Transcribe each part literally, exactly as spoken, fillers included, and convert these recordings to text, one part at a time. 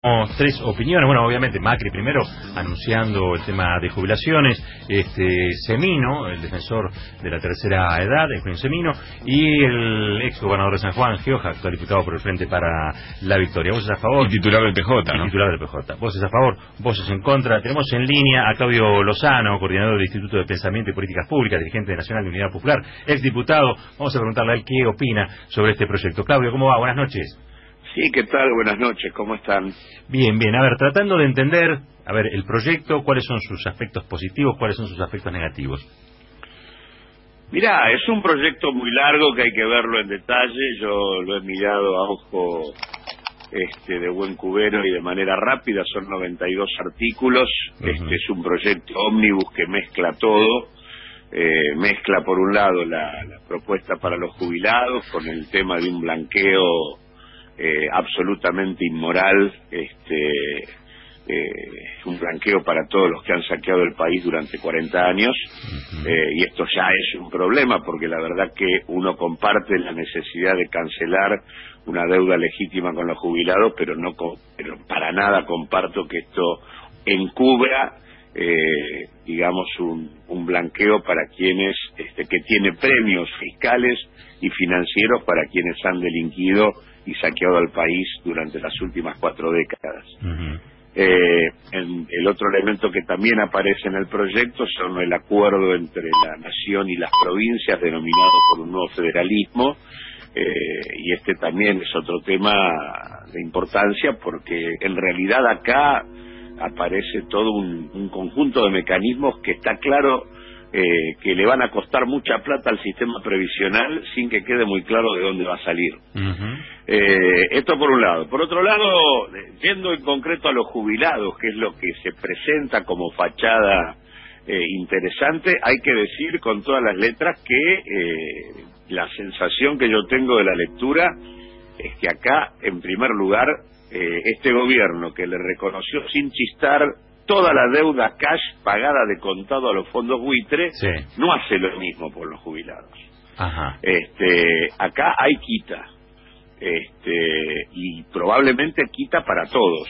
Tres opiniones. Bueno, obviamente Macri primero anunciando el tema de jubilaciones, este Semino, el defensor de la tercera edad, Efraín Semino, y el ex gobernador de San Juan, Gioja, actual diputado por el Frente para la Victoria. ¿Voces a favor? Y titular del P J, ¿no? Y titular del P J. ¿Voces a favor? ¿Voces en contra? Tenemos en línea a Claudio Lozano, coordinador del Instituto de Pensamiento y Políticas Públicas, dirigente nacional de Unidad Popular, ex diputado. Vamos a preguntarle a él qué opina sobre este proyecto. Claudio, ¿cómo va? Buenas noches. Sí, ¿qué tal? Buenas noches, ¿cómo están? Bien, bien. A ver, tratando de entender, a ver, el proyecto, cuáles son sus aspectos positivos, cuáles son sus aspectos negativos. Mirá, es un proyecto muy largo que hay que verlo en detalle. Yo lo he mirado a ojo este, de buen cubero y de manera rápida. Son noventa y dos artículos. Uh-huh. Este es un proyecto ómnibus que mezcla todo. Eh, mezcla, por un lado, la, la propuesta para los jubilados con el tema de un blanqueo Eh, absolutamente inmoral, este, eh, un blanqueo para todos los que han saqueado el país durante cuarenta años, uh-huh. eh, y esto ya es un problema porque la verdad que uno comparte la necesidad de cancelar una deuda legítima con los jubilados, pero no con, pero para nada comparto que esto encubra eh, digamos un, un blanqueo para quienes este, que tiene premios fiscales y financieros para quienes han delinquido y saqueado al país durante las últimas cuatro décadas. Uh-huh. Eh, en, el otro elemento que también aparece en el proyecto son el acuerdo entre la nación y las provincias denominado por un nuevo federalismo, eh, y este también es otro tema de importancia porque en realidad acá aparece todo un, un conjunto de mecanismos que está claro Eh, que le van a costar mucha plata al sistema previsional sin que quede muy claro de dónde va a salir. Uh-huh. Eh, esto por un lado. Por otro lado, yendo en concreto a los jubilados, que es lo que se presenta como fachada eh, interesante, hay que decir con todas las letras que eh, la sensación que yo tengo de la lectura es que acá, en primer lugar, eh, este gobierno que le reconoció sin chistar toda la deuda cash pagada de contado a los fondos buitre, sí, no hace lo mismo por los jubilados. Ajá. Este, acá hay quita, este, y probablemente quita para todos.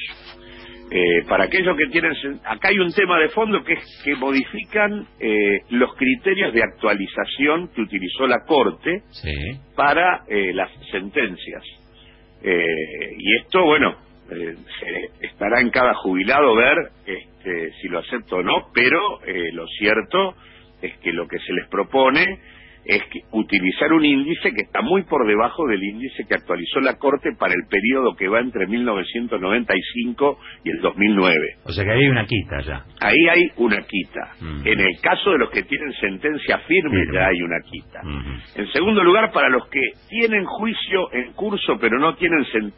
Eh, para aquellos que tienen, acá hay un tema de fondo que es que modifican eh, los criterios de actualización que utilizó la Corte, sí, para eh, las sentencias. Eh, y esto, bueno, Eh, se estará en cada jubilado ver este, si lo acepta o no, pero eh, lo cierto es que lo que se les propone es que utilizar un índice que está muy por debajo del índice que actualizó la Corte para el periodo que va entre mil novecientos noventa y cinco y el dos mil nueve. O sea que ahí hay una quita ya. Ahí hay una quita. Uh-huh. En el caso de los que tienen sentencia firme, uh-huh, ya hay una quita. Uh-huh. En segundo lugar, para los que tienen juicio en curso pero no tienen sentencia.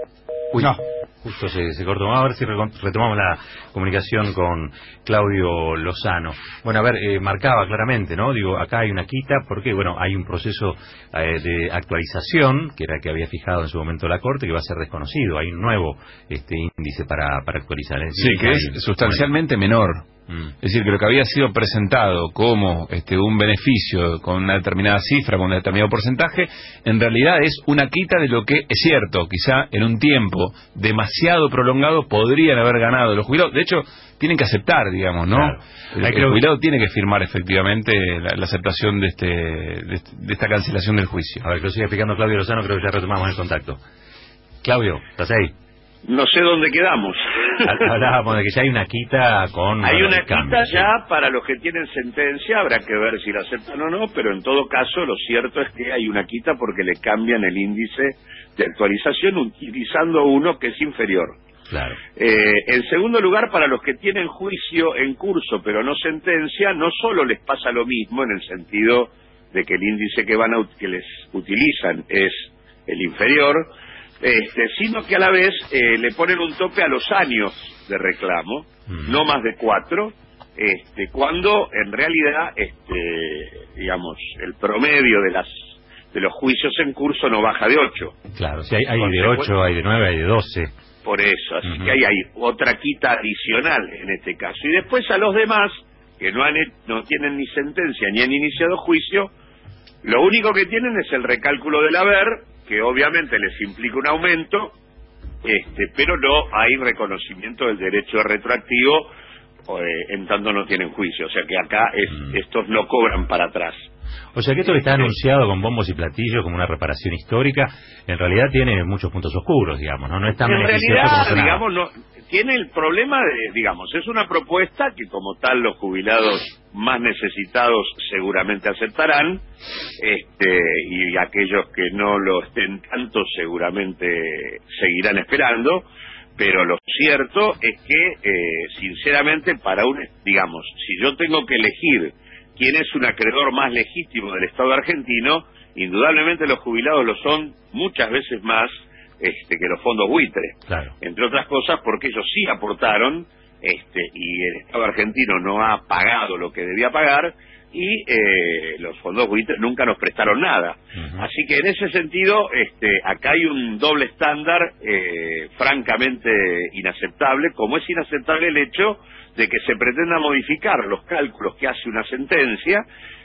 Uy, no, justo se, se cortó. Vamos a ver si retomamos la comunicación con Claudio Lozano. Bueno, a ver, eh, marcaba claramente, ¿no? Digo, acá hay una quita porque, bueno, hay un proceso eh, de actualización, que era el que había fijado en su momento la Corte, que va a ser desconocido. Hay un nuevo este índice para, para actualizar. ¿eh? Sí, que es sustancialmente bueno. menor. Es decir, que lo que había sido presentado como este un beneficio con una determinada cifra, con un determinado porcentaje, en realidad es una quita de lo que es cierto, quizá en un tiempo demasiado prolongado podrían haber ganado los jubilados. De hecho, tienen que aceptar, digamos, ¿no? Claro. El, el jubilado tiene que firmar efectivamente la, la aceptación de este de, de esta cancelación del juicio. A ver, que lo sigue explicando Claudio Lozano, creo que ya retomamos el contacto. Claudio, ¿estás ahí? No sé dónde quedamos. Hablábamos de que ya hay una quita con... Hay una quita cambio, ya, sí, para los que tienen sentencia, habrá que ver si la aceptan o no, pero en todo caso lo cierto es que hay una quita porque le cambian el índice de actualización utilizando uno que es inferior. Claro. Eh, en segundo lugar, para los que tienen juicio en curso pero no sentencia, no solo les pasa lo mismo en el sentido de que el índice que van a que les utilizan es el inferior, Este, sino que a la vez eh, le ponen un tope a los años de reclamo, mm. no más de cuatro, este, cuando en realidad, este, digamos, el promedio de las de los juicios en curso no baja de ocho. Claro, si hay, hay de ocho, hay de nueve, hay de doce. Por eso, así uh-huh. que ahí hay otra quita adicional en este caso. Y después a los demás, que no han no tienen ni sentencia ni han iniciado juicio, lo único que tienen es el recálculo del haber, que obviamente les implica un aumento, este, pero no hay reconocimiento del derecho retroactivo, eh, en tanto no tienen juicio. O sea que acá es, mm. estos no cobran para atrás. O sea que esto que está anunciado con bombos y platillos como una reparación histórica, en realidad tiene muchos puntos oscuros, digamos, ¿no? No es tan en beneficioso realidad, como digamos, no, tiene el problema de, digamos, es una propuesta que como tal los jubilados más necesitados seguramente aceptarán, este, y aquellos que no lo estén tanto seguramente seguirán esperando, pero lo cierto es que, eh, sinceramente, para un, digamos, si yo tengo que elegir quién es un acreedor más legítimo del Estado argentino, indudablemente los jubilados lo son muchas veces más este, que los fondos buitre. Claro. Entre otras cosas porque ellos sí aportaron, este, y el Estado argentino no ha pagado lo que debía pagar, y eh, los fondos buitre nunca nos prestaron nada. Uh-huh. Así que en ese sentido, este, acá hay un doble estándar eh, francamente inaceptable, como es inaceptable el hecho de que se pretenda modificar los cálculos que hace una sentencia,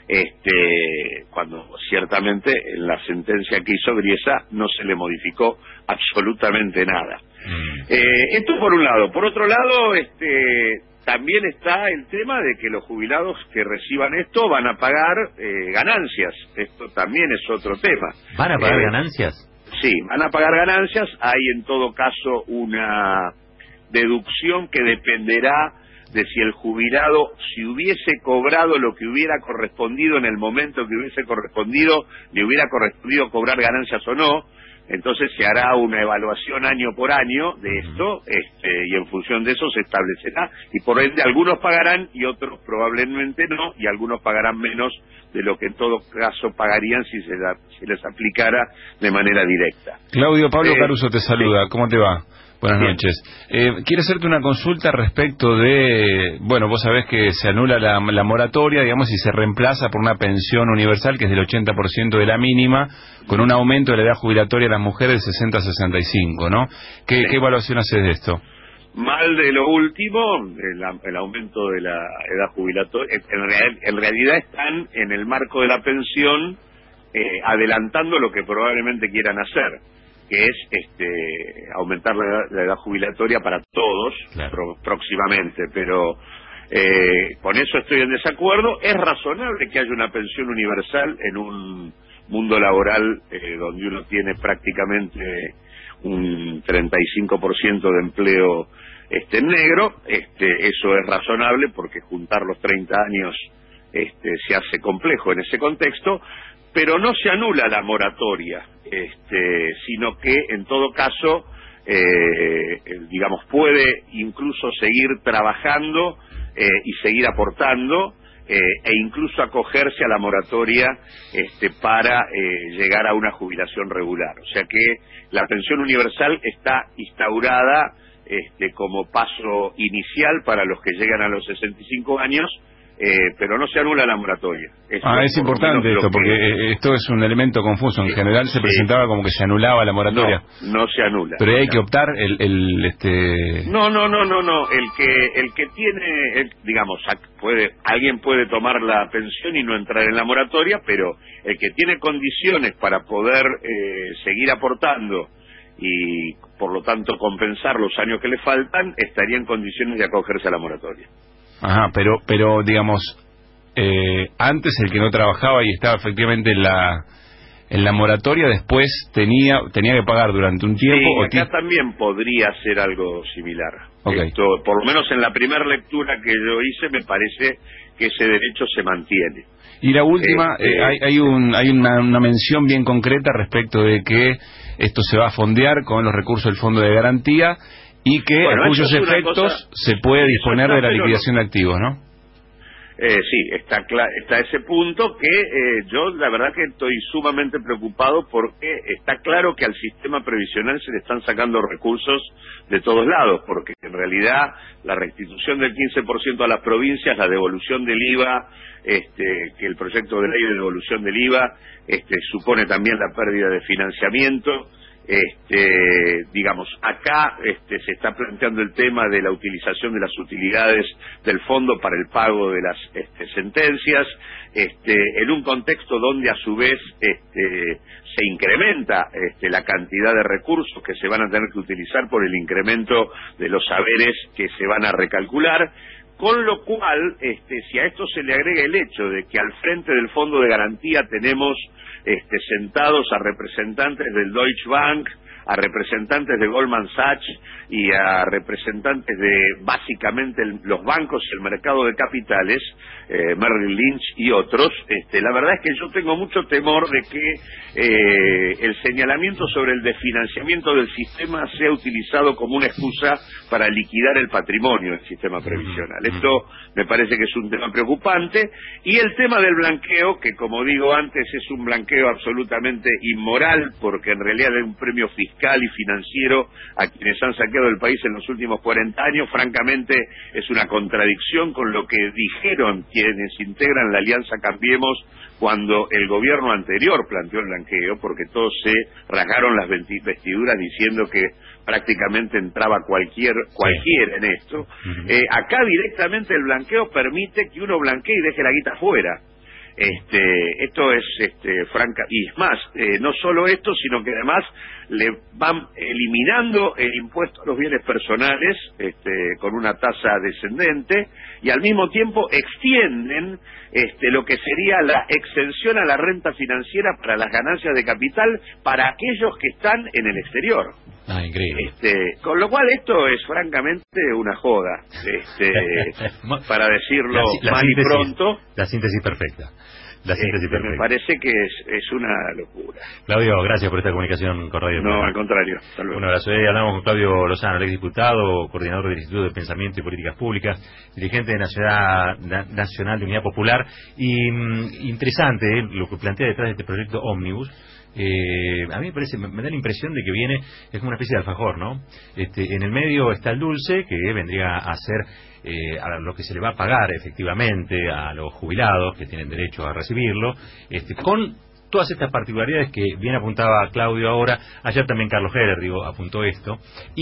este, cuando ciertamente en la sentencia que hizo Griesa no se le modificó absolutamente nada. Mm. Eh, esto por un lado. Por otro lado, este, también está el tema de que los jubilados que reciban esto van a pagar eh, ganancias. Esto también es otro tema. ¿Van a pagar eh, ganancias? Sí, van a pagar ganancias. Hay en todo caso una deducción que dependerá de si el jubilado, si hubiese cobrado lo que hubiera correspondido en el momento que hubiese correspondido, le hubiera correspondido cobrar ganancias o no. Entonces se hará una evaluación año por año de esto, este, y en función de eso se establecerá, y por ende algunos pagarán y otros probablemente no, y algunos pagarán menos de lo que en todo caso pagarían si se, da, si les aplicara de manera directa. Claudio, Pablo eh, Caruso te saluda, sí. ¿Cómo te va? Buenas Bien. noches. Eh, quiero hacerte una consulta respecto de, bueno, vos sabés que se anula la, la moratoria, digamos, y se reemplaza por una pensión universal que es del ochenta por ciento de la mínima, con un aumento de la edad jubilatoria de las mujeres de sesenta a sesenta y cinco, ¿no? ¿Qué, sí. ¿qué evaluación haces de esto? Mal de lo último, el, el aumento de la edad jubilatoria. En, real, en realidad están en el marco de la pensión eh, adelantando lo que probablemente quieran hacer, que es este aumentar la edad, la edad jubilatoria para todos, claro, pro, próximamente, pero eh, con eso estoy en desacuerdo. Es razonable que haya una pensión universal en un mundo laboral eh, donde uno tiene prácticamente un treinta y cinco por ciento de empleo este negro. Este, eso es razonable porque juntar los treinta años este, se hace complejo en ese contexto, pero no se anula la moratoria, este, sino que en todo caso, eh, digamos, puede incluso seguir trabajando eh, y seguir aportando, eh, e incluso acogerse a la moratoria este, para eh, llegar a una jubilación regular. O sea que la pensión universal está instaurada este, como paso inicial para los que llegan a los sesenta y cinco años, Eh, pero no se anula la moratoria. Eso ah, es importante esto, que... porque esto es un elemento confuso. En sí, general se sí. presentaba como que se anulaba la moratoria. No, no se anula. Pero hay no. que optar el, el este. No, no, no, no, no. El que, el que tiene, el, digamos, puede, alguien puede tomar la pensión y no entrar en la moratoria, pero el que tiene condiciones para poder eh, seguir aportando y, por lo tanto, compensar los años que le faltan, estaría en condiciones de acogerse a la moratoria. Ajá, pero, pero digamos, eh, antes el que no trabajaba y estaba efectivamente en la en la moratoria, después tenía tenía que pagar durante un tiempo. Sí, acá también podría ser algo similar. Okay. Esto, por lo menos en la primera lectura que yo hice, me parece que ese derecho se mantiene. Y la última, eh, eh, hay, hay, un, hay una, una mención bien concreta respecto de que esto se va a fondear con los recursos del Fondo de Garantía, y que bueno, a cuyos efectos cosa, se puede disponer de la liquidación no. de activos, ¿no? Eh, sí, está está ese punto que eh, yo la verdad que estoy sumamente preocupado porque está claro que al sistema previsional se le están sacando recursos de todos lados, porque en realidad la restitución del quince por ciento a las provincias, la devolución del I V A, este, que el proyecto de ley de devolución del I V A este, supone también la pérdida de financiamiento, Este, digamos, acá este, se está planteando el tema de la utilización de las utilidades del fondo para el pago de las este, sentencias, este, en un contexto donde a su vez este, se incrementa este, la cantidad de recursos que se van a tener que utilizar por el incremento de los saberes que se van a recalcular. Con lo cual, este, si a esto se le agrega el hecho de que al frente del Fondo de Garantía tenemos este, sentados a representantes del Deutsche Bank, a representantes de Goldman Sachs y a representantes de básicamente el, los bancos y el mercado de capitales, eh, Merrill Lynch y otros, este, la verdad es que yo tengo mucho temor de que eh, el señalamiento sobre el desfinanciamiento del sistema sea utilizado como una excusa para liquidar el patrimonio del sistema previsional. Esto me parece que es un tema preocupante, y el tema del blanqueo, que como digo antes es un blanqueo absolutamente inmoral, porque en realidad es un premio fiscal y financiero a quienes han saqueado el país en los últimos cuarenta años, francamente es una contradicción con lo que dijeron quienes integran la Alianza Cambiemos cuando el gobierno anterior planteó el blanqueo, porque todos se rasgaron las vestiduras diciendo que prácticamente entraba cualquier cualquiera en esto. Uh-huh. eh, acá directamente el blanqueo permite que uno blanquee y deje la guita fuera. Este, esto es este, franca, y es más, eh, no solo esto, sino que además le van eliminando el impuesto a los bienes personales este, con una tasa descendente, y al mismo tiempo extienden este, lo que sería la exención a la renta financiera para las ganancias de capital para aquellos que están en el exterior. Ah, increíble. Este, con lo cual esto es francamente una joda, este, para decirlo la, la mal y pronto. La síntesis perfecta. La síntesis este, perfecta. Me parece que es, es una locura. Claudio, gracias por esta comunicación con Radio No, Programa. al contrario. Un abrazo. Hoy hablamos con Claudio Lozano, el exdiputado, coordinador del Instituto de Pensamiento y Políticas Públicas, dirigente de Nacional, Nacional de Unidad Popular. Y mm, interesante eh, lo que plantea detrás de este proyecto Ómnibus. Eh, a mí me parece, me, me da la impresión de que viene, es como una especie de alfajor, ¿no? Este, en el medio está el dulce, que vendría a ser eh, a lo que se le va a pagar efectivamente a los jubilados que tienen derecho a recibirlo, este, con todas estas particularidades que bien apuntaba Claudio ahora. Ayer también Carlos Heller, digo, apuntó esto,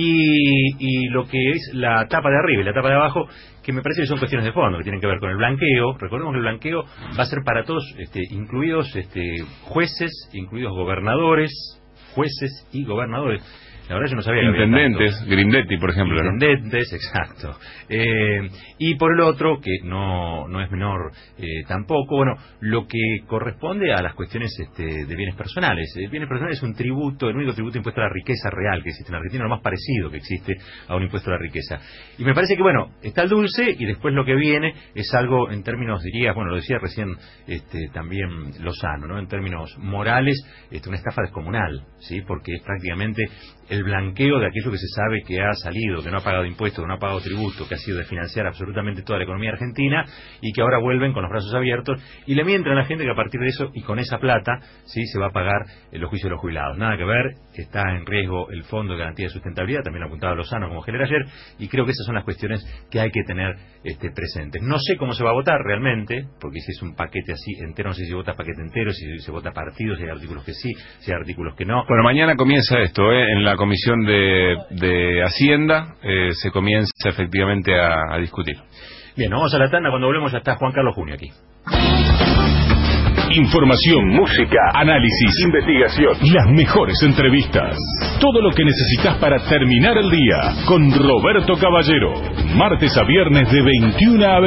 y, y lo que es la tapa de arriba y la tapa de abajo, que me parece que son cuestiones de fondo, que tienen que ver con el blanqueo. Recordemos que el blanqueo va a ser para todos, este, incluidos este, jueces, incluidos gobernadores, jueces y gobernadores. La verdad yo no sabía que intendentes, Grindetti, por ejemplo. Intendentes, ¿no? exacto. Eh, y por el otro, que no no es menor eh, tampoco, bueno, lo que corresponde a las cuestiones este, de bienes personales. El bienes personales es un tributo, el único tributo impuesto a la riqueza real que existe en Argentina, lo más parecido que existe a un impuesto a la riqueza. Y me parece que, bueno, está el dulce, y después lo que viene es algo en términos, diría, bueno, lo decía recién este, también Lozano, ¿no? En términos morales, este, una estafa descomunal, ¿sí? Porque es prácticamente el blanqueo de aquello que se sabe que ha salido, que no ha pagado impuestos, que no ha pagado tributo, que ha sido de financiar absolutamente toda la economía argentina, y que ahora vuelven con los brazos abiertos y le mienten a la gente que a partir de eso y con esa plata sí se va a pagar eh, los juicios de los jubilados. Nada que ver, está en riesgo el Fondo de Garantía de Sustentabilidad, también lo apuntaba Lozano como genera ayer, y creo que esas son las cuestiones que hay que tener este, presentes. No sé cómo se va a votar realmente, porque si es un paquete así entero, no sé si vota paquete entero, si se vota partido, si hay artículos que sí, si hay artículos que no. Bueno, mañana comienza esto, ¿eh? En la Comisión de, de Hacienda eh, se comienza efectivamente a, a discutir. Bien, nos vamos a la tanda. Cuando volvemos ya está Juan Carlos Junio aquí. Información, música, análisis, investigación, las mejores entrevistas. Todo lo que necesitas para terminar el día con Roberto Caballero. Martes a viernes de veintiuna a